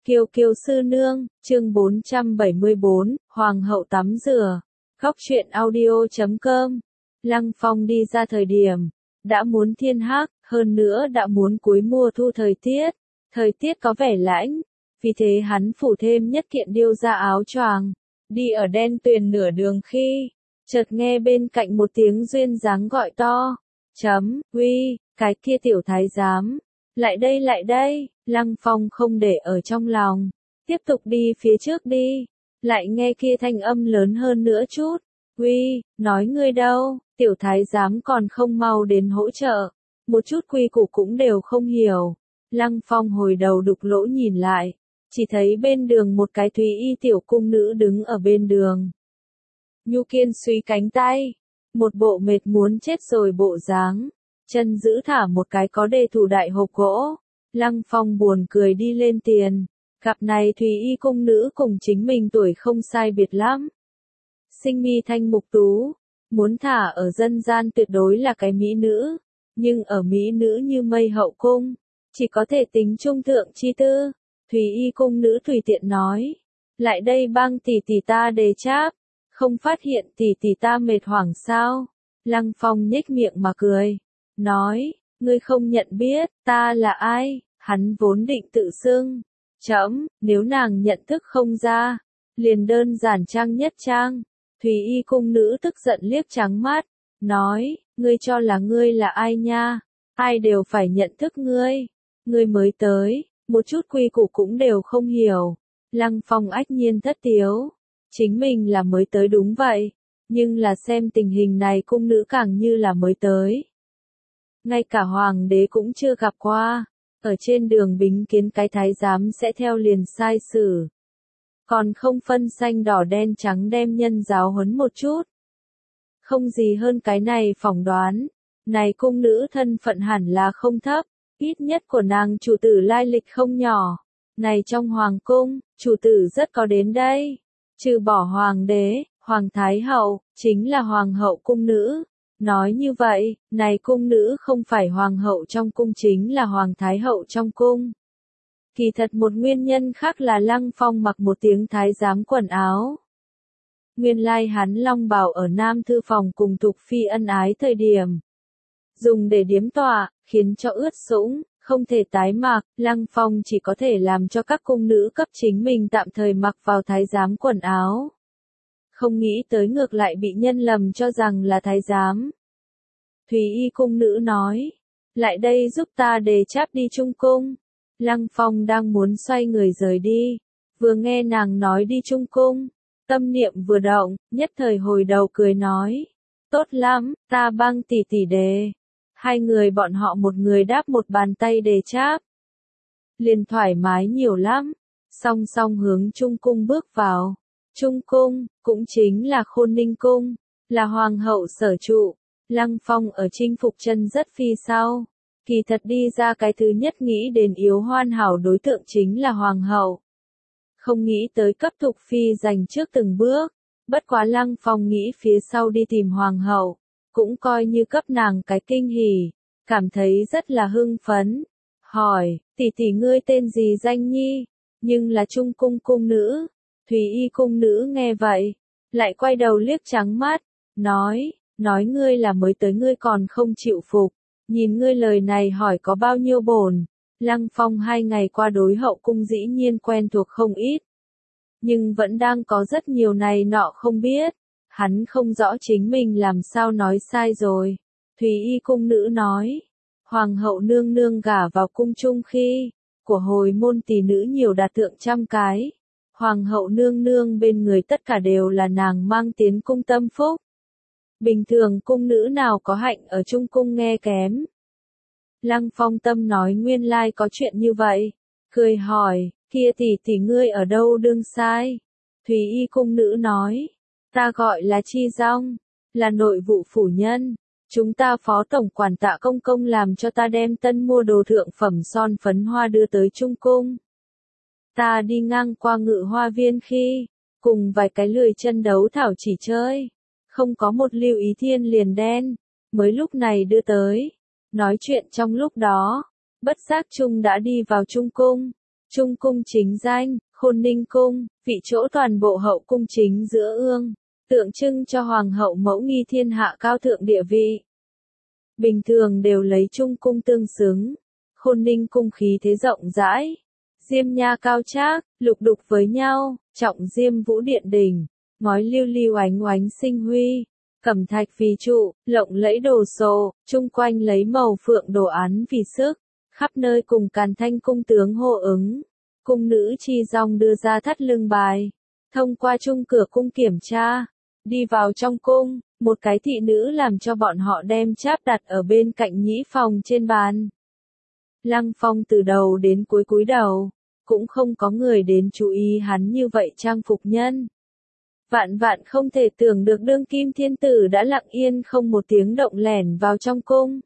Kiều Kiều sư nương, chương 474, Hoàng hậu tắm rửa. Góc truyện audio.com. Lăng Phong đi ra thời điểm, đã muốn thiên hắc, hơn nữa đã muốn cuối mùa thu thời tiết có vẻ lãnh, vì thế hắn phủ thêm nhất kiện điêu ra áo choàng, đi ở đen tuyền nửa đường khi, chợt nghe bên cạnh một tiếng duyên dáng gọi to, uy, cái kia tiểu thái giám, lại đây, Lăng Phong không để ở trong lòng, tiếp tục đi phía trước đi, lại nghe kia thanh âm lớn hơn nữa chút, uy, nói ngươi đâu, tiểu thái giám còn không mau đến hỗ trợ, một chút quy củ cũng đều không hiểu, Lăng Phong hồi đầu đục lỗ nhìn lại, chỉ thấy bên đường một cái thúy y tiểu cung nữ đứng ở bên đường. Nhu Kiên suy cánh tay, một bộ mệt muốn chết rồi bộ dáng, chân giữ thả một cái có đề thủ đại hộp gỗ, Lăng Phong buồn cười đi lên tiền, cặp này thúy y cung nữ cùng chính mình tuổi không sai biệt lắm. Sinh mi thanh mục tú, muốn thả ở dân gian tuyệt đối là cái mỹ nữ, nhưng ở mỹ nữ như mây hậu cung, chỉ có thể tính trung thượng chi tư. Thúy y cung nữ tùy tiện nói, lại đây băng tỷ tỷ ta đề cháp, không phát hiện tỷ tỷ ta mệt hoảng sao? Lăng Phong nhếch miệng mà cười, nói, ngươi không nhận biết, ta là ai? Hắn vốn định tự xưng, nếu nàng nhận thức không ra, liền đơn giản trang nhất trang. Thúy y cung nữ tức giận liếc trắng mắt, nói, ngươi cho là ngươi là ai nha? Ai đều phải nhận thức ngươi mới tới, một chút quy củ cũng đều không hiểu. Lăng Phong ách nhiên thất tiếu, chính mình là mới tới đúng vậy, nhưng là xem tình hình này cung nữ càng như là mới tới. Ngay cả hoàng đế cũng chưa gặp qua, ở trên đường bính kiến cái thái giám sẽ theo liền sai xử. Còn không phân xanh đỏ đen trắng đem nhân giáo huấn một chút. Không gì hơn cái này phỏng đoán, này cung nữ thân phận hẳn là không thấp, ít nhất của nàng chủ tử lai lịch không nhỏ. Này trong hoàng cung, chủ tử rất có đến đây, trừ bỏ hoàng đế, hoàng thái hậu, chính là hoàng hậu cung nữ. Nói như vậy, này cung nữ không phải hoàng hậu trong cung chính là hoàng thái hậu trong cung. Kỳ thật một nguyên nhân khác là Lăng Phong mặc một tiếng thái giám quần áo. Nguyên lai hắn long bào ở Nam Thư Phòng cùng Thục Phi ân ái thời điểm. Dùng để điếm tọa, khiến cho ướt sũng, không thể tái mặc, Lăng Phong chỉ có thể làm cho các cung nữ cấp chính mình tạm thời mặc vào thái giám quần áo. Không nghĩ tới ngược lại bị nhân lầm cho rằng là thái giám. Thúy y cung nữ nói, lại đây giúp ta đề cháp đi trung cung. Lăng Phong đang muốn xoay người rời đi, vừa nghe nàng nói đi trung cung, tâm niệm vừa động, nhất thời hồi đầu cười nói, tốt lắm, ta băng tỷ tỷ đề. Hai người bọn họ một người đáp một bàn tay đề cháp. Liền thoải mái nhiều lắm, song song hướng trung cung bước vào. Trung cung, cũng chính là Khôn Ninh cung, là hoàng hậu sở trụ. Lăng Phong ở chinh phục chân rất phi sau. Kỳ thật đi ra cái thứ nhất nghĩ đến yếu hoàn hảo đối tượng chính là hoàng hậu. Không nghĩ tới cấp Thục Phi giành trước từng bước, bất quá Lăng Phong nghĩ phía sau đi tìm hoàng hậu, cũng coi như cấp nàng cái kinh hỉ, cảm thấy rất là hưng phấn. Hỏi, tỷ tỷ ngươi tên gì danh nhi, nhưng là trung cung cung nữ. Thúy y cung nữ nghe vậy, lại quay đầu liếc trắng mắt, nói ngươi là mới tới ngươi còn không chịu phục, nhìn ngươi lời này hỏi có bao nhiêu bổn. Lăng Phong 2 ngày qua đối hậu cung dĩ nhiên quen thuộc không ít, nhưng vẫn đang có rất nhiều này nọ không biết, hắn không rõ chính mình làm sao nói sai rồi. Thúy y cung nữ nói, hoàng hậu nương nương gả vào cung chung khi, của hồi môn tỷ nữ nhiều đạt thượng trăm cái. Hoàng hậu nương nương bên người tất cả đều là nàng mang tiến cung tâm phúc. Bình thường cung nữ nào có hạnh ở trung cung nghe kém. Lăng Phong tâm nói nguyên lai có chuyện như vậy, cười hỏi, kia tỷ tỷ ngươi ở đâu đương sai? Thúy y cung nữ nói, ta gọi là Chi Dong, là nội vụ phủ nhân. Chúng ta phó tổng quản Tạ công công làm cho ta đem tân mua đồ thượng phẩm son phấn hoa đưa tới trung cung. Ta đi ngang qua Ngự Hoa Viên khi, cùng vài cái lười chân đấu thảo chỉ chơi, không có một lưu ý thiên liền đen, mới lúc này đưa tới. Nói chuyện trong lúc đó, bất giác chung đã đi vào trung cung. Trung cung chính danh, Khôn Ninh cung, vị chỗ toàn bộ hậu cung chính giữa ương, tượng trưng cho hoàng hậu mẫu nghi thiên hạ cao thượng địa vị. Bình thường đều lấy Trung cung tương xứng. Khôn Ninh cung khí thế rộng rãi, diêm nha cao trác, lục đục với nhau, trọng diêm vũ điện đỉnh, ngói lưu lưu ánh oánh sinh huy, cẩm thạch vì trụ, lộng lẫy đồ sộ, chung quanh lấy màu phượng đồ án vì sức, khắp nơi cùng càn thanh cung tướng hô ứng. Cung nữ chi dòng đưa ra thắt lưng bài, thông qua chung cửa cung kiểm tra, đi vào trong cung, một cái thị nữ làm cho bọn họ đem cháp đặt ở bên cạnh nhĩ phòng trên bàn. Lăng Phong từ đầu đến cuối cúi đầu, cũng không có người đến chú ý hắn như vậy trang phục nhân. Vạn vạn không thể tưởng được đương kim thiên tử đã lặng yên không một tiếng động lẻn vào trong cung.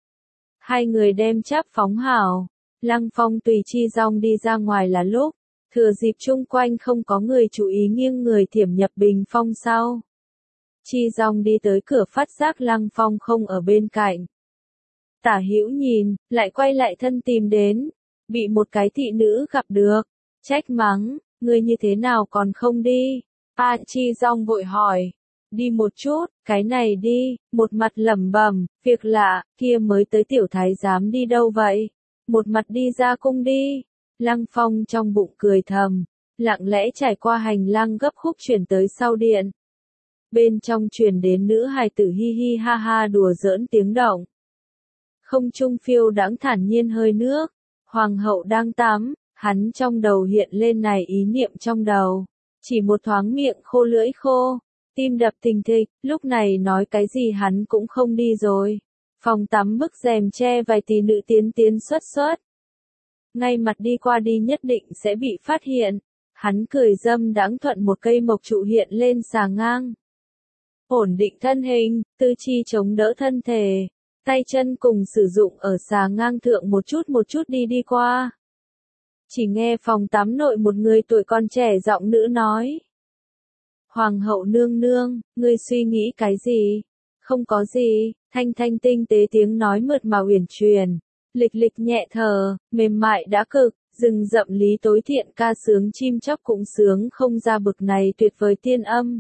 Hai người đem cháp phóng hào, Lăng Phong tùy chi dong đi ra ngoài là lúc, thừa dịp chung quanh không có người chú ý nghiêng người thiểm nhập bình phong sau. Chi dong đi tới cửa phát giác Lăng Phong không ở bên cạnh. Tả hữu nhìn, lại quay lại thân tìm đến, bị một cái thị nữ gặp được, trách mắng, ngươi như thế nào còn không đi? Chi dong vội hỏi, đi một chút, cái này đi, một mặt lẩm bẩm, việc lạ, kia mới tới tiểu thái giám đi đâu vậy? Một mặt đi ra cung đi. Lăng Phong trong bụng cười thầm, lặng lẽ trải qua hành lang gấp khúc chuyển tới sau điện. Bên trong truyền đến nữ hài tử hi hi ha ha đùa giỡn tiếng động. Không trung phiêu đãng thản nhiên hơi nước, hoàng hậu đang tắm, hắn trong đầu hiện lên này ý niệm trong đầu. Chỉ một thoáng miệng khô lưỡi khô, tim đập thình thịch, lúc này nói cái gì hắn cũng không đi rồi. Phòng tắm bức rèm che vài tỷ nữ tiến xuất. Ngay mặt đi qua đi nhất định sẽ bị phát hiện. Hắn cười dâm đãng thuận một cây mộc trụ hiện lên xà ngang. Ổn định thân hình, tư chi chống đỡ thân thể, tay chân cùng sử dụng ở xà ngang thượng một chút đi qua. Chỉ nghe phòng tắm nội một người tuổi còn trẻ giọng nữ nói. Hoàng hậu nương nương, ngươi suy nghĩ cái gì? Không có gì, thanh thanh tinh tế tiếng nói mượt mà uyển chuyển, lịch nhẹ thở, mềm mại đã cực, rừng rậm lý tối thiện ca sướng chim chóc cũng sướng không ra bực này tuyệt vời tiên âm.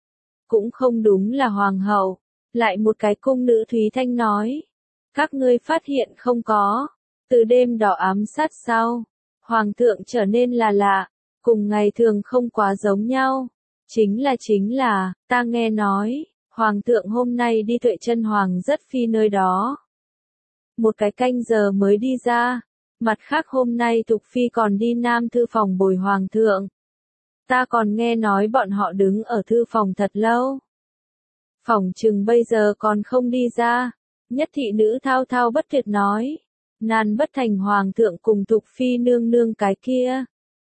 Cũng không đúng là hoàng hậu, lại một cái cung nữ Thúy Thanh nói. Các ngươi phát hiện không có, từ đêm đỏ ám sát sau, hoàng thượng trở nên là lạ, cùng ngày thường không quá giống nhau. Chính là, ta nghe nói, hoàng thượng hôm nay đi Tuệ Chân Hoàng rất phi nơi đó. Một cái canh giờ mới đi ra, mặt khác hôm nay Thục Phi còn đi Nam thư phòng bồi hoàng thượng. Ta còn nghe nói bọn họ đứng ở thư phòng thật lâu. Phỏng chừng bây giờ còn không đi ra. Nhất thị nữ thao thao bất tuyệt nói. Nan bất thành hoàng thượng cùng Thục Phi nương nương cái kia.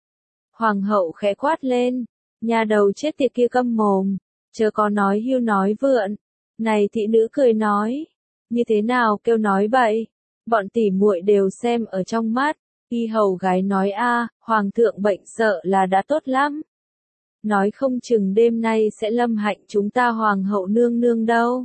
Hoàng hậu khẽ quát lên. Nhà đầu chết tiệt kia câm mồm. Chớ có nói hưu nói vượn. Này thị nữ cười nói. Như thế nào kêu nói bậy. Bọn tỉ muội đều xem ở trong mắt. Y hầu gái nói hoàng thượng bệnh sợ là đã tốt lắm. Nói không chừng đêm nay sẽ lâm hạnh chúng ta hoàng hậu nương nương đâu.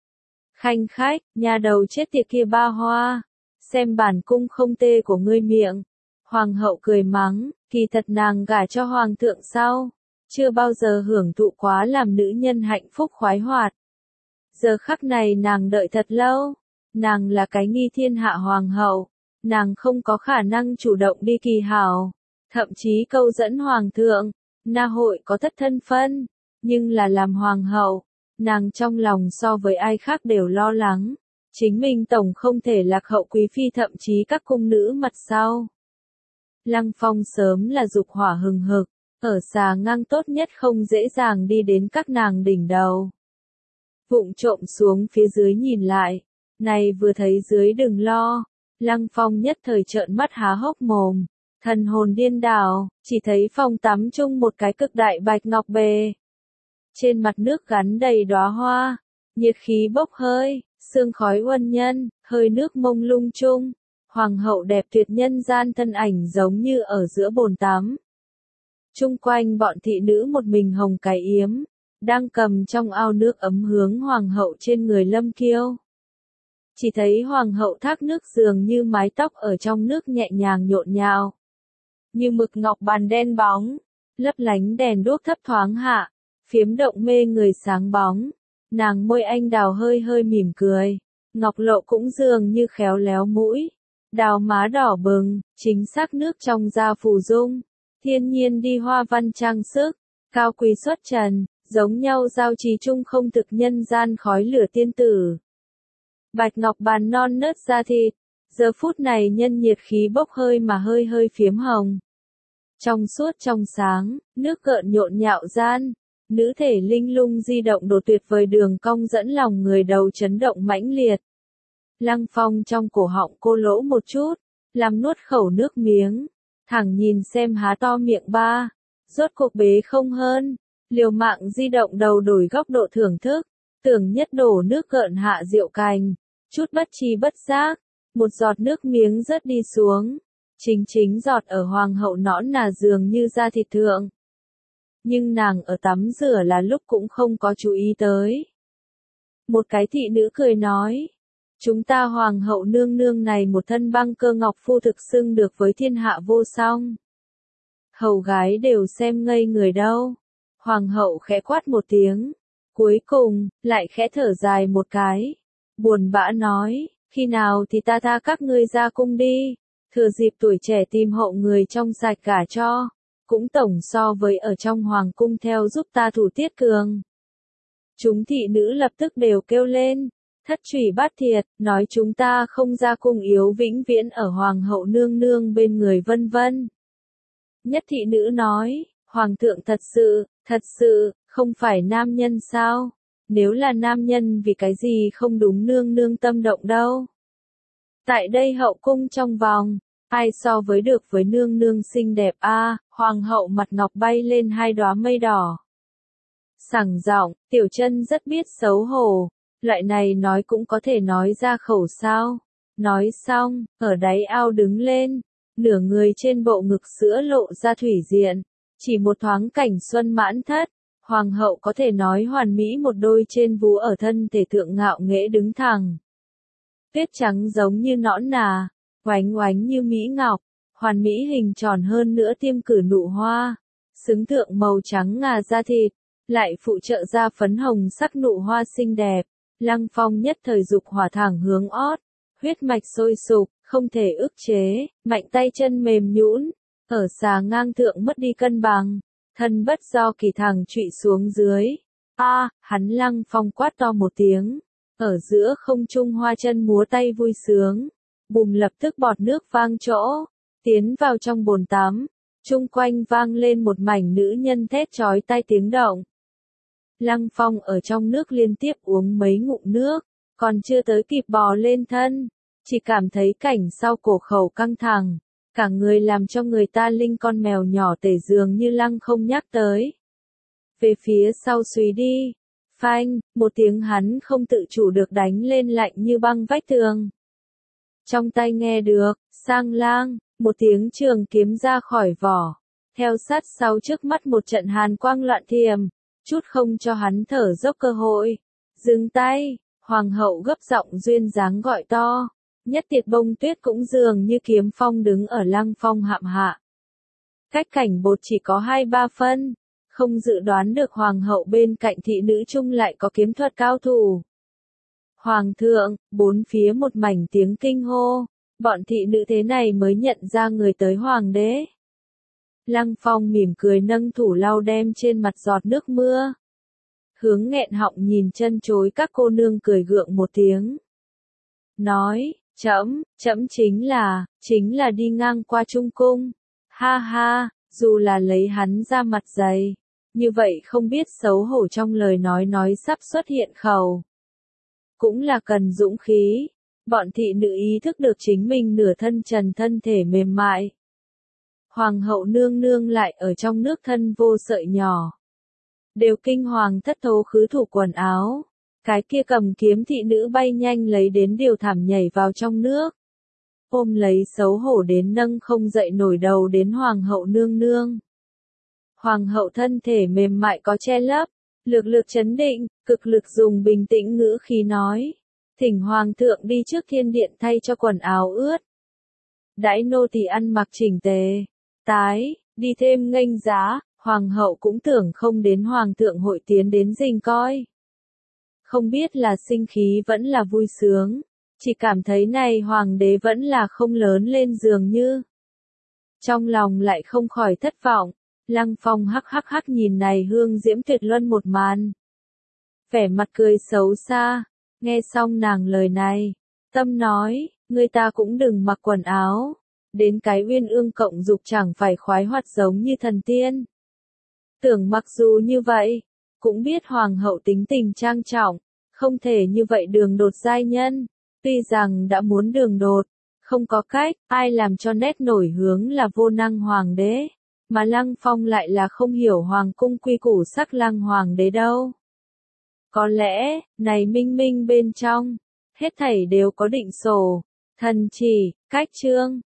Khanh khách, nhà đầu chết tiệt kia ba hoa. Xem bản cung không tê của ngươi miệng. Hoàng hậu cười mắng, kỳ thật nàng gả cho hoàng thượng sau. Chưa bao giờ hưởng thụ quá làm nữ nhân hạnh phúc khoái hoạt. Giờ khắc này nàng đợi thật lâu. Nàng là cái nghi thiên hạ hoàng hậu. Nàng không có khả năng chủ động đi kỳ hảo. Thậm chí câu dẫn hoàng thượng. Na hội có thất thân phân. Nhưng là làm hoàng hậu. Nàng trong lòng so với ai khác đều lo lắng. Chính mình tổng không thể lạc hậu quý phi thậm chí các cung nữ mặt sau. Lăng Phong sớm là dục hỏa hừng hực. Ở xà ngang tốt nhất không dễ dàng đi đến các nàng đỉnh đầu. Vụng trộm xuống phía dưới nhìn lại. Này vừa thấy dưới đừng lo. Lăng Phong nhất thời trợn mắt há hốc mồm. Thần hồn điên đảo, chỉ thấy phòng tắm chung một cái cực đại bạch ngọc bề. Trên mặt nước gắn đầy đóa hoa. Nhiệt khí bốc hơi, sương khói uân nhân, hơi nước mông lung chung. Hoàng hậu đẹp tuyệt nhân gian thân ảnh giống như ở giữa bồn tắm. Chung quanh bọn thị nữ một mình hồng cái yếm, đang cầm trong ao nước ấm hướng hoàng hậu trên người lâm kiêu. Chỉ thấy hoàng hậu thác nước dường như mái tóc ở trong nước nhẹ nhàng nhộn nhạo. như mực ngọc bàn đen bóng, lấp lánh đèn đuốc thấp thoáng hạ, phiếm động mê người sáng bóng. Nàng môi anh đào hơi hơi mỉm cười, ngọc lộ cũng dường như khéo léo mũi, đào má đỏ bừng, chính xác nước trong da phù dung, thiên nhiên đi hoa văn trang sức, cao quý xuất trần, giống nhau giao trì chung không thực nhân gian khói lửa tiên tử. Bạch ngọc bàn non nớt da thịt, giờ phút này nhân nhiệt khí bốc hơi mà hơi hơi phiếm hồng. Trong suốt trong sáng, nước gợn nhộn nhạo gian, nữ thể linh lung di động đột tuyệt vời đường cong dẫn lòng người đầu chấn động mãnh liệt. Lăng Phong trong cổ họng cô lỗ một chút, làm nuốt khẩu nước miếng, thẳng nhìn xem há to miệng ba, rốt cuộc bế không hơn, liều mạng di động đầu đổi góc độ thưởng thức, tưởng nhất đổ nước gợn hạ rượu cành, chút bất tri bất giác, một giọt nước miếng rớt đi xuống, chính giọt ở hoàng hậu nõn nà dường như da thịt thượng. Nhưng nàng ở tắm rửa là lúc cũng không có chú ý tới. Một cái thị nữ cười nói, chúng ta hoàng hậu nương nương này một thân băng cơ ngọc phu thực xưng được với thiên hạ vô song. Hầu gái đều xem ngây người đâu. Hoàng hậu khẽ quát một tiếng, cuối cùng, lại khẽ thở dài một cái, buồn bã nói, khi nào thì ta tha các ngươi ra cung đi, thừa dịp tuổi trẻ tìm hộ người trong sạch cả cho, cũng tổng so với ở trong hoàng cung theo giúp ta thủ tiết cường. Chúng thị nữ lập tức đều kêu lên, thất trùy bát thiệt, nói chúng ta không ra cung yếu vĩnh viễn ở hoàng hậu nương nương bên người vân vân. Nhất thị nữ nói, hoàng thượng thật sự, không phải nam nhân sao? Nếu là nam nhân vì cái gì không đúng nương nương tâm động đâu? Tại đây hậu cung trong vòng, ai so với được với nương nương xinh đẹp a? Hoàng hậu mặt ngọc bay lên hai đóa mây đỏ. Sảng giọng, tiểu chân rất biết xấu hổ, loại này nói cũng có thể nói ra khẩu sao? Nói xong, ở đáy ao đứng lên, nửa người trên bộ ngực sữa lộ ra thủy diện, chỉ một thoáng cảnh xuân mãn thất, hoàng hậu có thể nói hoàn mỹ một đôi trên vú ở thân thể thượng ngạo nghễ đứng thẳng. Tuyết trắng giống như nõn nà, oánh oánh như mỹ ngọc, hoàn mỹ hình tròn hơn nữa tiêm cử nụ hoa, xứng thượng màu trắng ngà da thịt, lại phụ trợ ra phấn hồng sắc nụ hoa xinh đẹp. Lăng Phong nhất thời dục hỏa thẳng hướng ót, huyết mạch sôi sục, không thể ức chế, mạnh tay chân mềm nhũn, ở xà ngang thượng mất đi cân bằng, thân bất do kỳ thẳng trụy xuống dưới. Hắn Lăng Phong quát to một tiếng, ở giữa không trung hoa chân múa tay vui sướng, bùm lập tức bọt nước vang chỗ, tiến vào trong bồn tắm, chung quanh vang lên một mảnh nữ nhân thét chói tai tiếng động. Lăng Phong ở trong nước liên tiếp uống mấy ngụm nước, còn chưa tới kịp bò lên thân, chỉ cảm thấy cảnh sau cổ khẩu căng thẳng, cả người làm cho người ta linh con mèo nhỏ tể dường như Lăng không nhắc tới. Về phía sau suy đi, phanh, một tiếng hắn không tự chủ được đánh lên lạnh như băng vách tường. Trong tai nghe được, sang lang, một tiếng trường kiếm ra khỏi vỏ, theo sát sau trước mắt một trận hàn quang loạn thiểm, chút không cho hắn thở dốc cơ hội. Dừng tay, hoàng hậu gấp giọng duyên dáng gọi to, nhất tiệt bông tuyết cũng dường như kiếm phong đứng ở Lăng Phong hạm hạ. Cách cảnh bột chỉ có 2-3 phân, không dự đoán được hoàng hậu bên cạnh thị nữ chung lại có kiếm thuật cao thủ. Hoàng thượng, bốn phía một mảnh tiếng kinh hô, bọn thị nữ thế này mới nhận ra người tới hoàng đế. Lăng Phong mỉm cười nâng thủ lau đem trên mặt giọt nước mưa. Hướng nghẹn họng nhìn chân chối các cô nương cười gượng một tiếng. Nói, trẫm chính là đi ngang qua Trung Cung. Ha ha, dù là lấy hắn ra mặt dày, như vậy không biết xấu hổ trong lời nói sắp xuất hiện khẩu. Cũng là cần dũng khí, bọn thị nữ ý thức được chính mình nửa thân trần thân thể mềm mại. Hoàng hậu nương nương lại ở trong nước thân vô sợi nhỏ. Đều kinh hoàng thất thố khứ thủ quần áo. Cái kia cầm kiếm thị nữ bay nhanh lấy đến điều thảm nhảy vào trong nước. Ôm lấy xấu hổ đến nâng không dậy nổi đầu đến hoàng hậu nương nương. Hoàng hậu thân thể mềm mại có che lấp, lược chấn định, cực lực dùng bình tĩnh ngữ khí nói. Thỉnh hoàng thượng đi trước thiên điện thay cho quần áo ướt. Đãi nô tỳ ăn mặc chỉnh tề. tái, đi thêm nghênh giá, hoàng hậu cũng tưởng không đến hoàng thượng hội tiến đến dình coi. Không biết là sinh khí vẫn là vui sướng, chỉ cảm thấy này hoàng đế vẫn là không lớn lên dường như. Trong lòng lại không khỏi thất vọng, Lăng Phong hắc hắc hắc nhìn này hương diễm tuyệt luân một màn. Vẻ mặt cười xấu xa, nghe xong nàng lời này, tâm nói, người ta cũng đừng mặc quần áo, đến cái uyên ương cộng dục chẳng phải khoái hoạt giống như thần tiên. Tưởng mặc dù như vậy, cũng biết hoàng hậu tính tình trang trọng, không thể như vậy đường đột giai nhân, tuy rằng đã muốn đường đột, không có cách, ai làm cho nét nổi hướng là vô năng hoàng đế, mà Lăng Phong lại là không hiểu hoàng cung quy củ sắc Lăng hoàng đế đâu. Có lẽ, này minh minh bên trong, hết thảy đều có định sổ, thần chỉ, cách chương.